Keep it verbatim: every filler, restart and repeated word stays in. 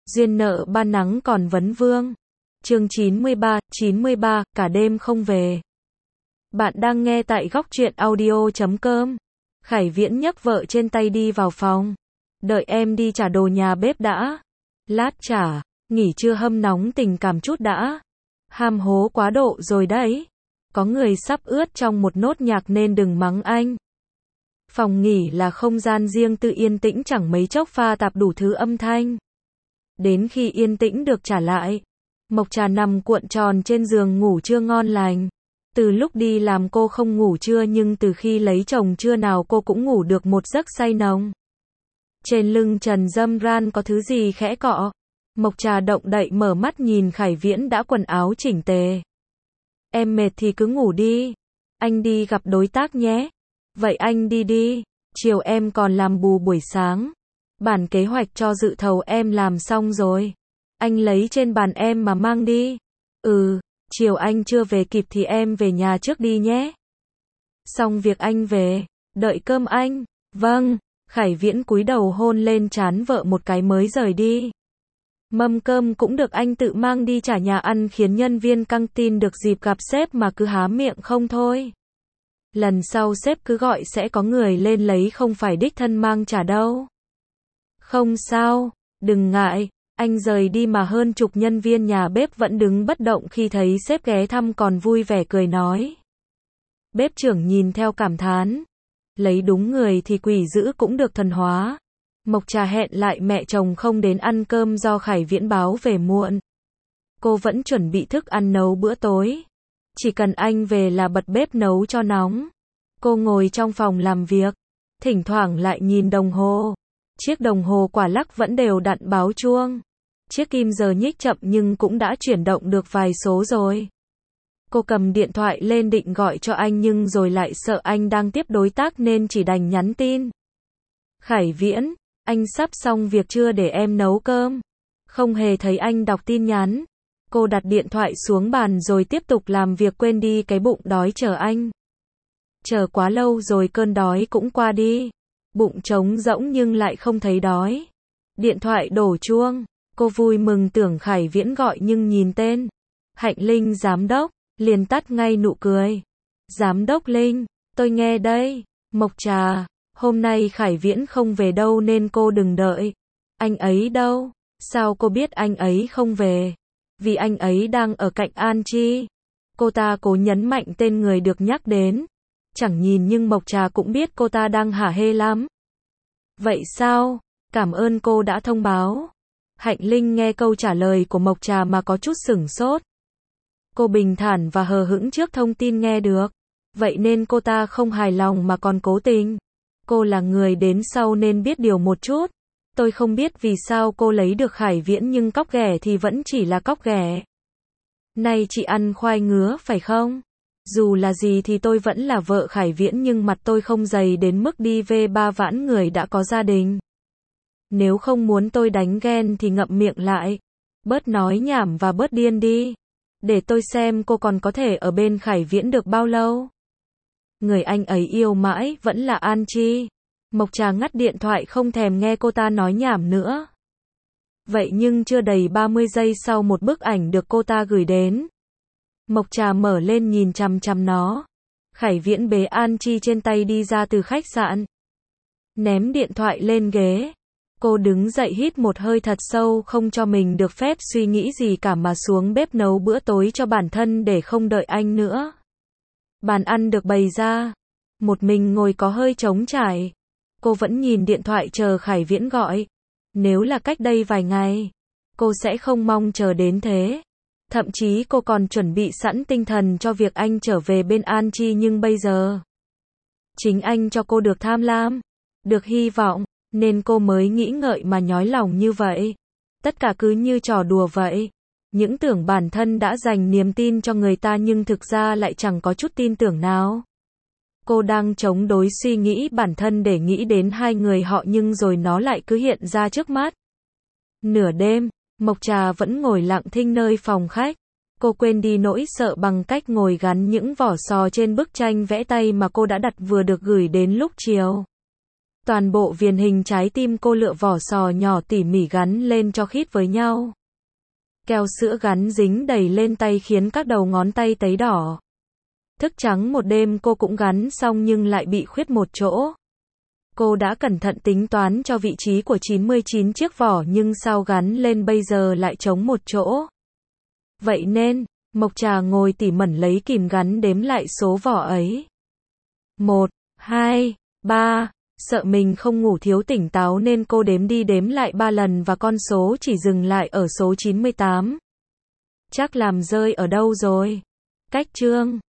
Duyên nợ ban nắng còn vấn vương. Chương chín mươi ba, chín mươi ba, cả đêm không về. Bạn đang nghe tại góc truyện audio chấm com. Khải Viễn nhấc vợ trên tay đi vào phòng. Đợi em đi trả đồ nhà bếp đã. Lát trả, nghỉ trưa hâm nóng tình cảm chút đã. Ham hố quá độ rồi đấy. Có người sắp ướt trong một nốt nhạc nên đừng mắng anh. Phòng nghỉ là không gian riêng tư yên tĩnh chẳng mấy chốc pha tạp đủ thứ âm thanh. Đến khi yên tĩnh được trả lại, Mộc Trà nằm cuộn tròn trên giường ngủ chưa ngon lành. Từ lúc đi làm cô không ngủ trưa nhưng từ khi lấy chồng trưa nào cô cũng ngủ được một giấc say nồng. Trên lưng Trần Dâm Ran có thứ gì khẽ cọ. Mộc Trà động đậy mở mắt nhìn Khải Viễn đã quần áo chỉnh tề. Em mệt thì cứ ngủ đi. Anh đi gặp đối tác nhé. Vậy anh đi đi. Chiều em còn làm bù buổi sáng. Bản kế hoạch cho dự thầu em làm xong rồi. Anh lấy trên bàn em mà mang đi. Ừ, chiều anh chưa về kịp thì em về nhà trước đi nhé. Xong việc anh về. Đợi cơm anh. Vâng. Khải Viễn cúi đầu hôn lên trán vợ một cái mới rời đi. Mâm cơm cũng được anh tự mang đi trả nhà ăn khiến nhân viên căng tin được dịp gặp sếp mà cứ há miệng không thôi. Lần sau sếp cứ gọi sẽ có người lên lấy không phải đích thân mang trả đâu. Không sao, đừng ngại, anh rời đi mà hơn chục nhân viên nhà bếp vẫn đứng bất động khi thấy sếp ghé thăm còn vui vẻ cười nói. Bếp trưởng nhìn theo cảm thán. Lấy đúng người thì quỷ dữ cũng được thần hóa. Mộc Trà hẹn lại mẹ chồng không đến ăn cơm do Khải Viễn báo về muộn. Cô vẫn chuẩn bị thức ăn nấu bữa tối. Chỉ cần anh về là bật bếp nấu cho nóng. Cô ngồi trong phòng làm việc. Thỉnh thoảng lại nhìn đồng hồ. Chiếc đồng hồ quả lắc vẫn đều đặn báo chuông. Chiếc kim giờ nhích chậm nhưng cũng đã chuyển động được vài số rồi. Cô cầm điện thoại lên định gọi cho anh nhưng rồi lại sợ anh đang tiếp đối tác nên chỉ đành nhắn tin. Khải Viễn, anh sắp xong việc chưa để em nấu cơm? Không hề thấy anh đọc tin nhắn. Cô đặt điện thoại xuống bàn rồi tiếp tục làm việc quên đi cái bụng đói chờ anh. Chờ quá lâu rồi cơn đói cũng qua đi. Bụng trống rỗng nhưng lại không thấy đói. Điện thoại đổ chuông. Cô vui mừng tưởng Khải Viễn gọi nhưng nhìn tên. Hạnh Linh giám đốc. Liền tắt ngay nụ cười. Giám đốc Linh, tôi nghe đây. Mộc Trà, hôm nay Khải Viễn không về đâu nên cô đừng đợi. Anh ấy đâu? Sao cô biết anh ấy không về? Vì anh ấy đang ở cạnh An Chi. Cô ta cố nhấn mạnh tên người được nhắc đến. Chẳng nhìn nhưng Mộc Trà cũng biết cô ta đang hả hê lắm. Vậy sao? Cảm ơn cô đã thông báo. Hạnh Linh nghe câu trả lời của Mộc Trà mà có chút sửng sốt. Cô bình thản và hờ hững trước thông tin nghe được. Vậy nên cô ta không hài lòng mà còn cố tình. Cô là người đến sau nên biết điều một chút. Tôi không biết vì sao cô lấy được Khải Viễn nhưng cóc ghẻ thì vẫn chỉ là cóc ghẻ. Này chị ăn khoai ngứa phải không? Dù là gì thì tôi vẫn là vợ Khải Viễn nhưng mặt tôi không dày đến mức đi về ba vãn người đã có gia đình. Nếu không muốn tôi đánh ghen thì ngậm miệng lại. Bớt nói nhảm và bớt điên đi. Để tôi xem cô còn có thể ở bên Khải Viễn được bao lâu. Người anh ấy yêu mãi vẫn là An Chi. Mộc Trà ngắt điện thoại không thèm nghe cô ta nói nhảm nữa. Vậy nhưng chưa đầy ba mươi giây sau một bức ảnh được cô ta gửi đến. Mộc Trà mở lên nhìn chằm chằm nó. Khải Viễn bế An Chi trên tay đi ra từ khách sạn. Ném điện thoại lên ghế. Cô đứng dậy hít một hơi thật sâu không cho mình được phép suy nghĩ gì cả mà xuống bếp nấu bữa tối cho bản thân để không đợi anh nữa. Bàn ăn được bày ra. Một mình ngồi có hơi trống trải. Cô vẫn nhìn điện thoại chờ Khải Viễn gọi. Nếu là cách đây vài ngày, cô sẽ không mong chờ đến thế. Thậm chí cô còn chuẩn bị sẵn tinh thần cho việc anh trở về bên An Chi nhưng bây giờ. Chính anh cho cô được tham lam, được hy vọng. Nên cô mới nghĩ ngợi mà nhói lòng như vậy. Tất cả cứ như trò đùa vậy. Những tưởng bản thân đã dành niềm tin cho người ta nhưng thực ra lại chẳng có chút tin tưởng nào. Cô đang chống đối suy nghĩ bản thân để nghĩ đến hai người họ nhưng rồi nó lại cứ hiện ra trước mắt. Nửa đêm, Mộc Trà vẫn ngồi lặng thinh nơi phòng khách. Cô quên đi nỗi sợ bằng cách ngồi gắn những vỏ sò trên bức tranh vẽ tay mà cô đã đặt vừa được gửi đến lúc chiều. Toàn bộ viền hình trái tim cô lựa vỏ sò nhỏ tỉ mỉ gắn lên cho khít với nhau. Keo sữa gắn dính đầy lên tay khiến các đầu ngón tay tấy đỏ. Thức trắng một đêm cô cũng gắn xong nhưng lại bị khuyết một chỗ. Cô đã cẩn thận tính toán cho vị trí của chín mươi chín chiếc vỏ nhưng sao gắn lên bây giờ lại trống một chỗ. Vậy nên, Mộc Trà ngồi tỉ mẩn lấy kìm gắn đếm lại số vỏ ấy. Một, hai, ba, sợ mình không ngủ thiếu tỉnh táo nên cô đếm đi đếm lại ba lần và con số chỉ dừng lại ở số chín mươi tám. Chắc làm rơi ở đâu rồi? Cách chương